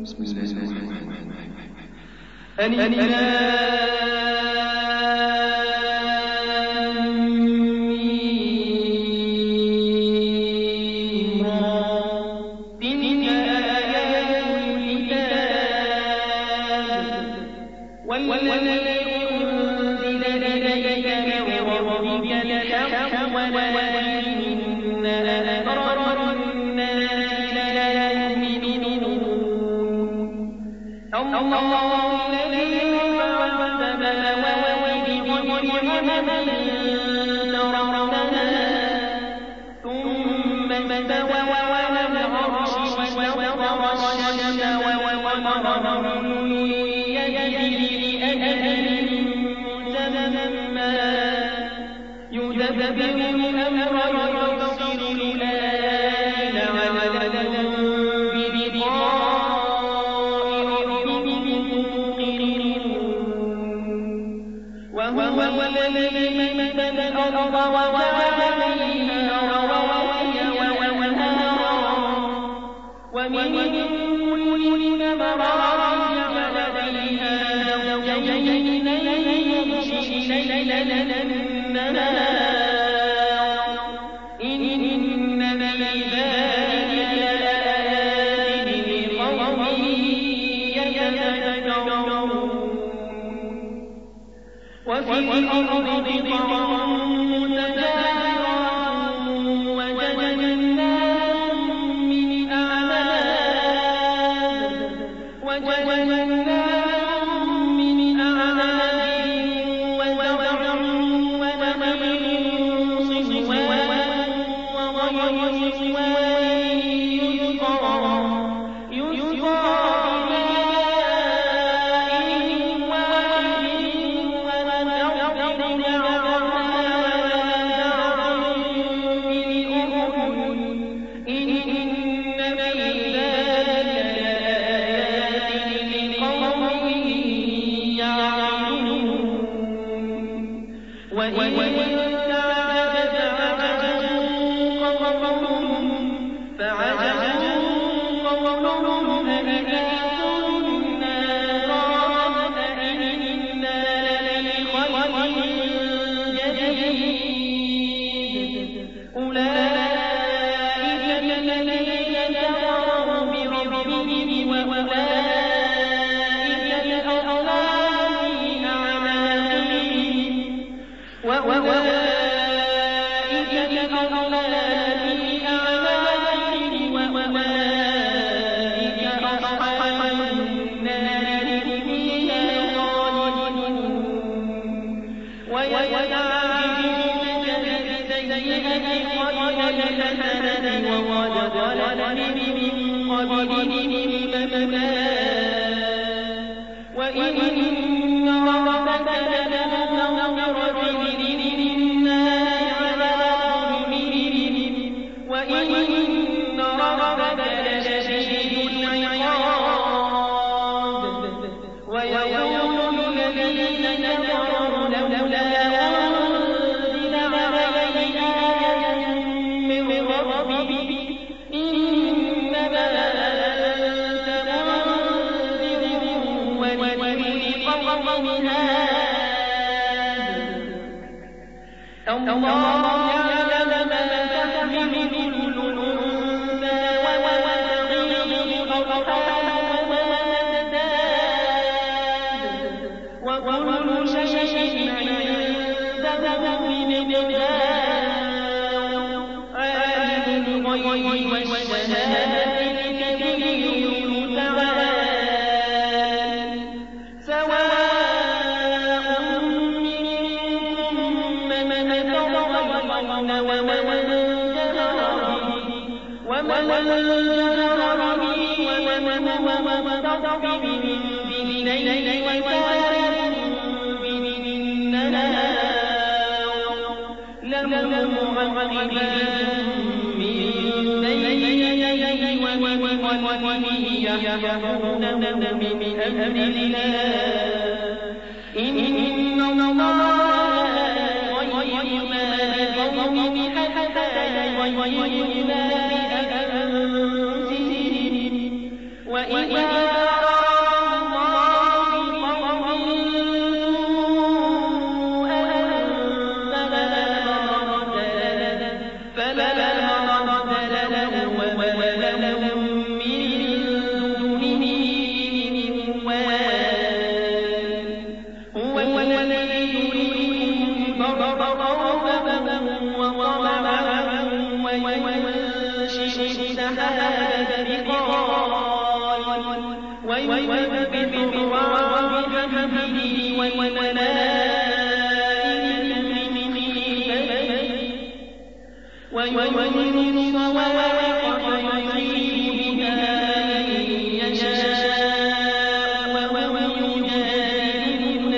بسم الله الرحمن الرحيم. وإذا ويثبت الله بحمده والملائكة من خيفته وينزل الصواعق فيصيب بها من يشاء وهم يجادلون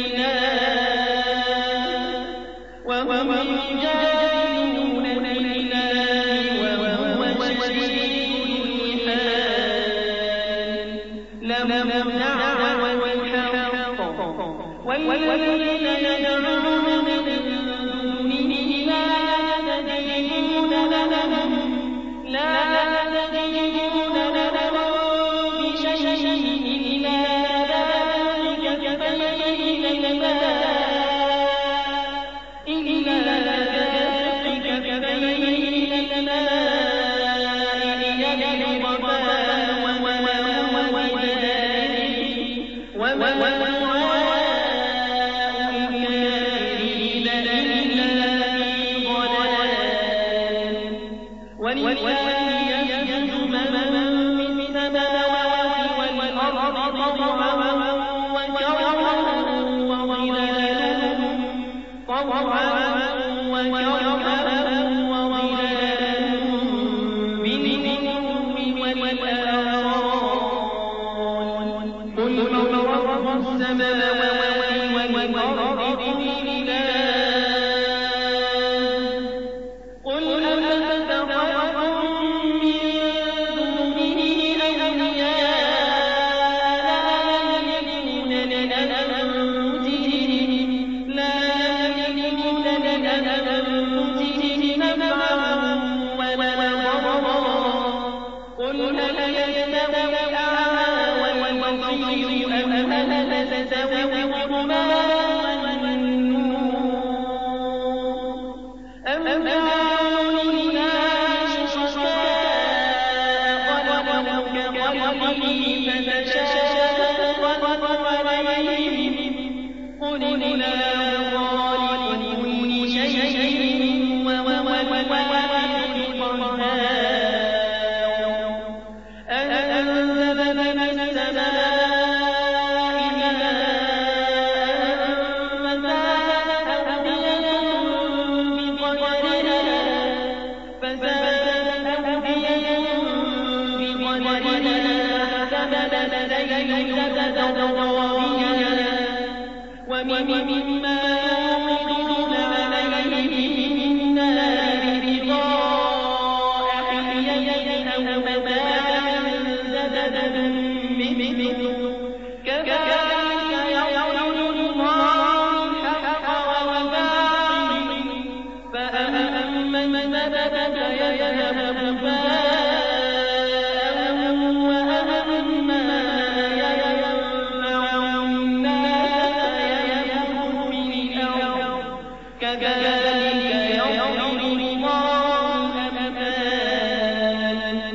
بالله وهو شديد المحال له دعوى الحق والذين يدعون من دونه لا يستجيبون لهم بشيء إلا ذلك كفيه ومما يوقدون عليه من نار ابتغاء حلية أو متاع زبد مثله كذلك يضرب الله الحق والباطل فأما من زبد فيذهب هباء وأما ينفع الناس يمكث في الأرض كذلك يضرب الله الأمثال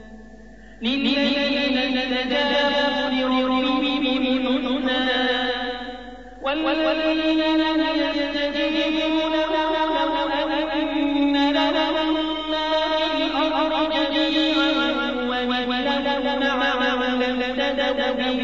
للذين استجابوا لربهم الحسنى والذين لم يستجيبوا له أن لهم ما في الأرض جميعا ومثله معه لافتدوا به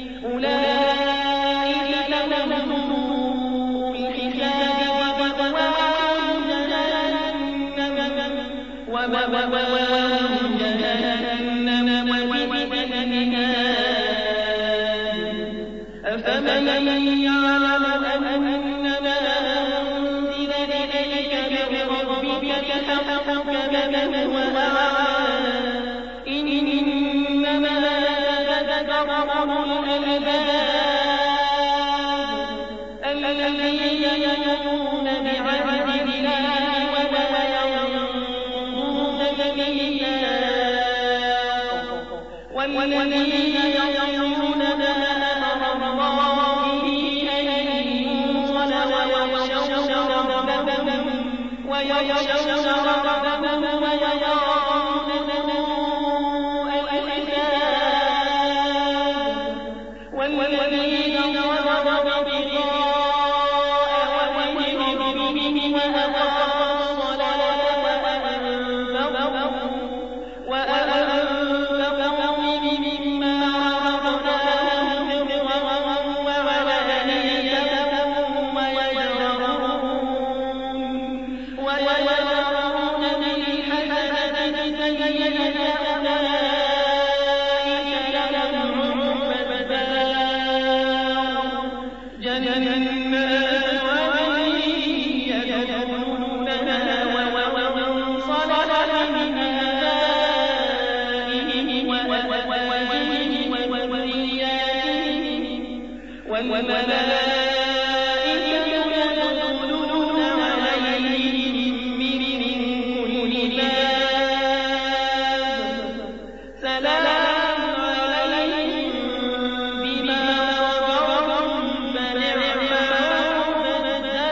أولئك لهم الحساب ومأواهم جهنم وبئس المهاد أفمن يعلم أنما أنزل إليك من ربك الحق كمن هو أعمى إنما يتذكر أولو الألباب الذين يؤمنون بعهد الله ولا ينقضون الميثاق والذين يصلون ما أمر الله به أن يوصل ويخشون ربهم ويخافون سوء الحساب يدخلون عليهم من كل باب سلام عليهم بما صبرتم فنعم عقبى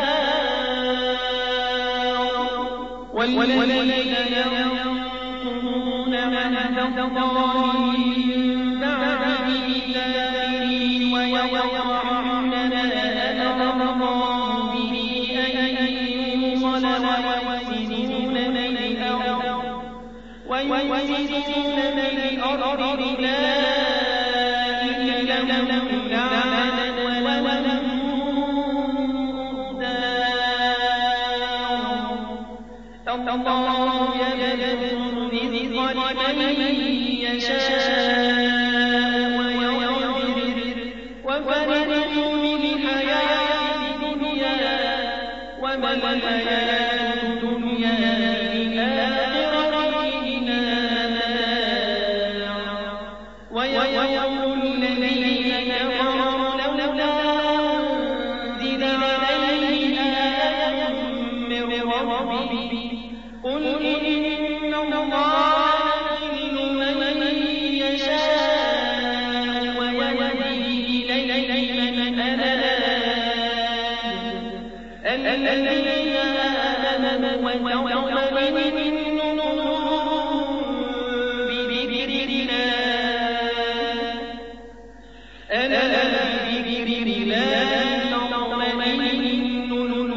الدار والذين ينقضون عهد الله من بعد ميثاقه ويقطعون ما أمر الله به أن يوصل ويفسدون في الأرض أولئك لهم لعنة ولهم دار الله يبسط الرزق لمن يشاء ويقدر وفرحوا بالحياة الدنيا وما الحياة الدنيا في الآخرة إلا متاع ويقول الذين كفروا لولا أنزل عليه آية من ربه قل إن الله يضل من يشاء ويهدي إليه من أناب الذين آمنوا وتطمئن قلوبهم بذكر الله ألا بذكر الله تطمئن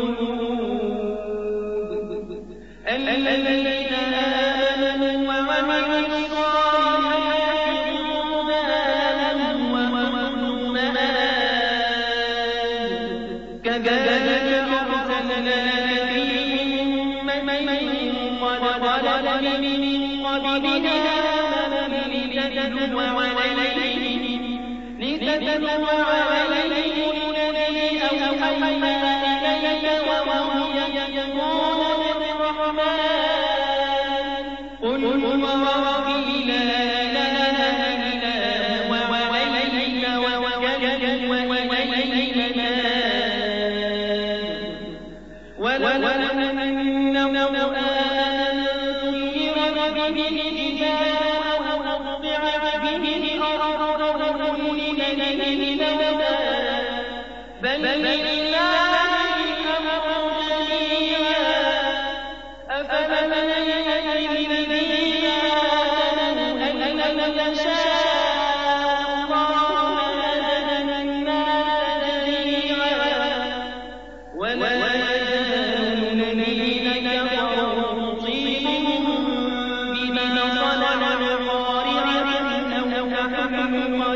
القلوب الذين آمنوا وعملوا الصالحات طوبى لهم وحسن مآب كذلك أرسلناك فيهم من قد خلت من قبلها أمم لتتلو عليهم الذي أوحينا إليك وهم يكفرون بالرحمن قل هو ربي لا إله إلا هو وعليه توكلت وإليه مآب ولو أنهم آمنوا سيرت به الجبال أو قطعت به الأرض أو كلم به الموتى بل لله الأمر جميعا أفمن يهدي الذين آمنوا أن لو يشاء الله لهدى الناس جميعا ولا يزال الذين كفروا تصيبهم بما صنعوا قارعة أو تحكم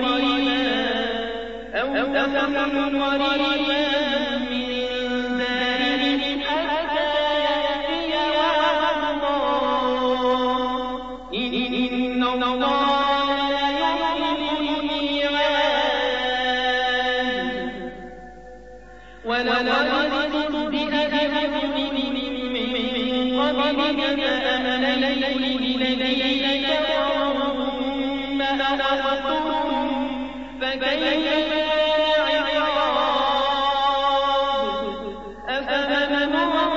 قريبا من دارهم حتى يأتي وعد الله إن الله لا يخلف الميعاد ولقد استهزئ برسل من قبلك فأمليت للذين كفروا ثم أخذتهم فكيف كان عقاب أفمن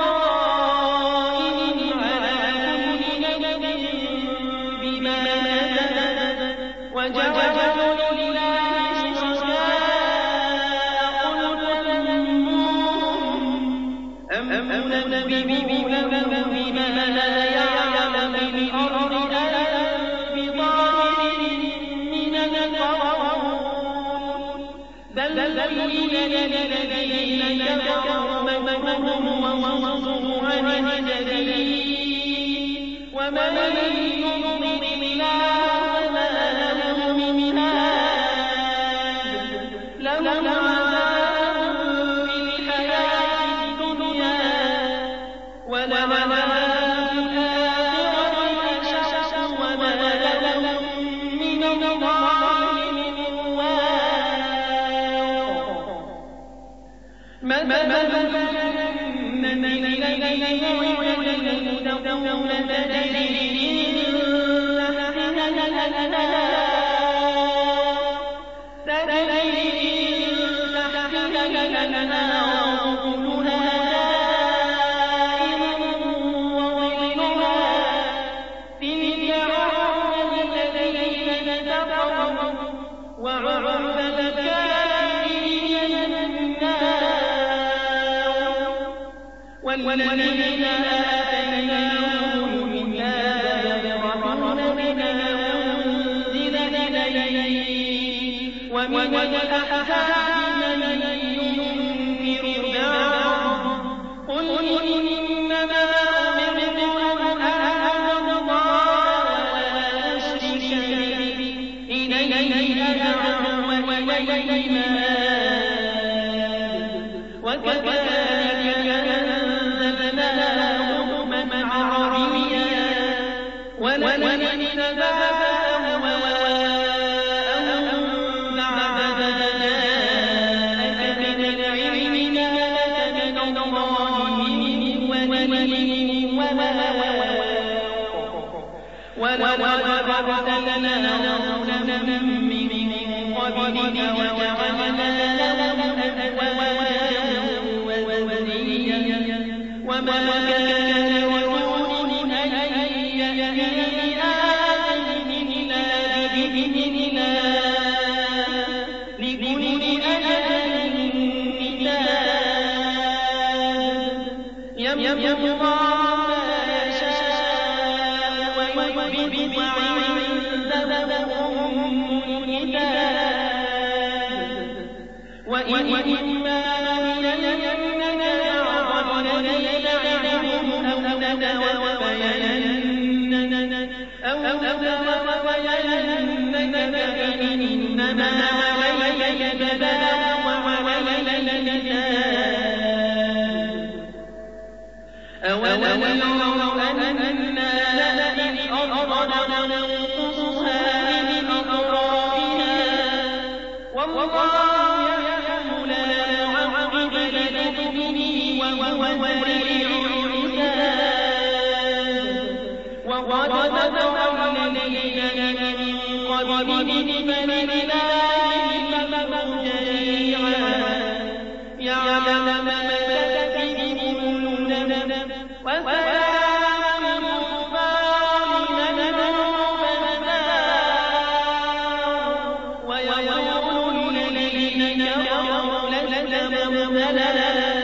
ورائهم على كل نبأ بما نزل وجعلوا لله شركاء قل سموهم أم ننبئونهم بما لا يعلم في الأرض أم بظاهر من القول بل زين للذين كفروا مكرهم وصدوا عن السبيل ومن يضلل الله فما له من هاد لهم عذاب في الحياة الدنيا ولعذاب الآخرة أشق وما لهم من الله من واق مثل الذين وعد المتقون تجري من تحتها والذين آتيناهم الكتاب يفرحون بما أنزل إليك ومن الأحزاب من ينكر بعضه قل إنما أمرت أن أعبد الله ولا أشرك به إليه أدعو وإليه مآب وكذلك أنزلناه حكما عربيا ولئن اتبعت أهواءهم بعد ما جاءك من العلم لك من الله من ولي ولقد أرسلنا رسلا من قبلك وجعلنا لهم أزواجا وذرية وما كان لرسول أن يأتي بآية إلا بإذن الله لكل أجل كتاب يمحو الله ما يشاء ويثبت وعنده أم الكتاب وإما نرينك بعض الذي نعدهم أو نتوفينك فإنما عليك البلاغ وعلينا الحساب أولم يروا أنا لئن أردنا ننقصها من أطرافها والله يعلم لا معقب لحكمه وهو سريع الحساب وقد مكر الذين من قبلهم فلله المكر جميعا يعلم ما تكسب كل نفس وسلام الظالمين ويقول الذين كفروا لست مرسلا